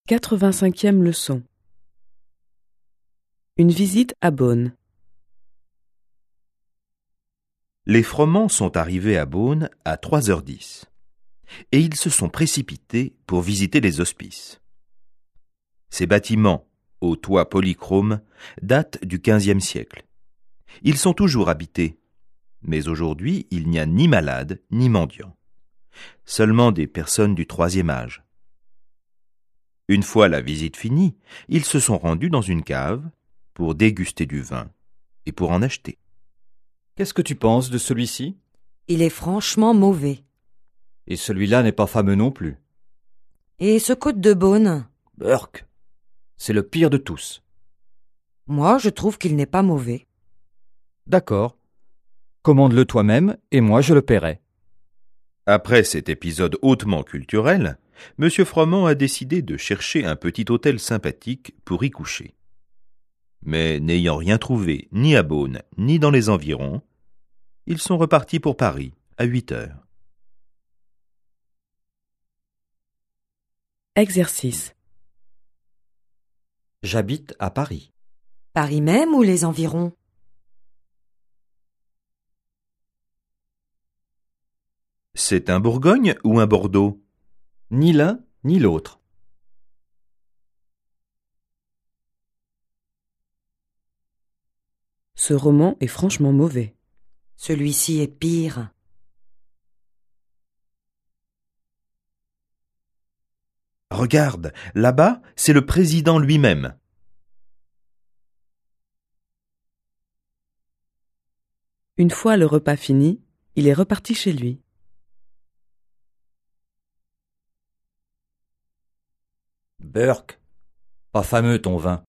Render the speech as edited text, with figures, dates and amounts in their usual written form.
85e leçon. Une visite à Beaune. Les Froment sont arrivés à Beaune à 3h10 et ils se sont précipités pour visiter les hospices. Ces bâtiments, aux toits polychromes, datent du XVe siècle. Ils sont toujours habités, mais aujourd'hui il n'y a ni malades ni mendiants, seulement des personnes du troisième âge. Une fois la visite finie, ils se sont rendus dans une cave pour déguster du vin et pour en acheter. Qu'est-ce que tu penses de celui-ci? Il est franchement mauvais. Et celui-là n'est pas fameux non plus. Et ce côte de Beaune? Burk, c'est le pire de tous. Moi, je trouve qu'il n'est pas mauvais. D'accord. Commande-le toi-même et moi je le paierai. Après cet épisode hautement culturel, M. Froment a décidé de chercher un petit hôtel sympathique pour y coucher. Mais n'ayant rien trouvé ni à Beaune ni dans les environs, ils sont repartis pour Paris à 8h. Exercice. J'habite à Paris. Paris même ou les environs? C'est un Bourgogne ou un Bordeaux? Ni l'un ni l'autre. Ce roman est franchement mauvais. Celui-ci est pire. Regarde, là-bas, c'est le président lui-même. Une fois le repas fini, il est reparti chez lui. Burk, pas fameux ton vin.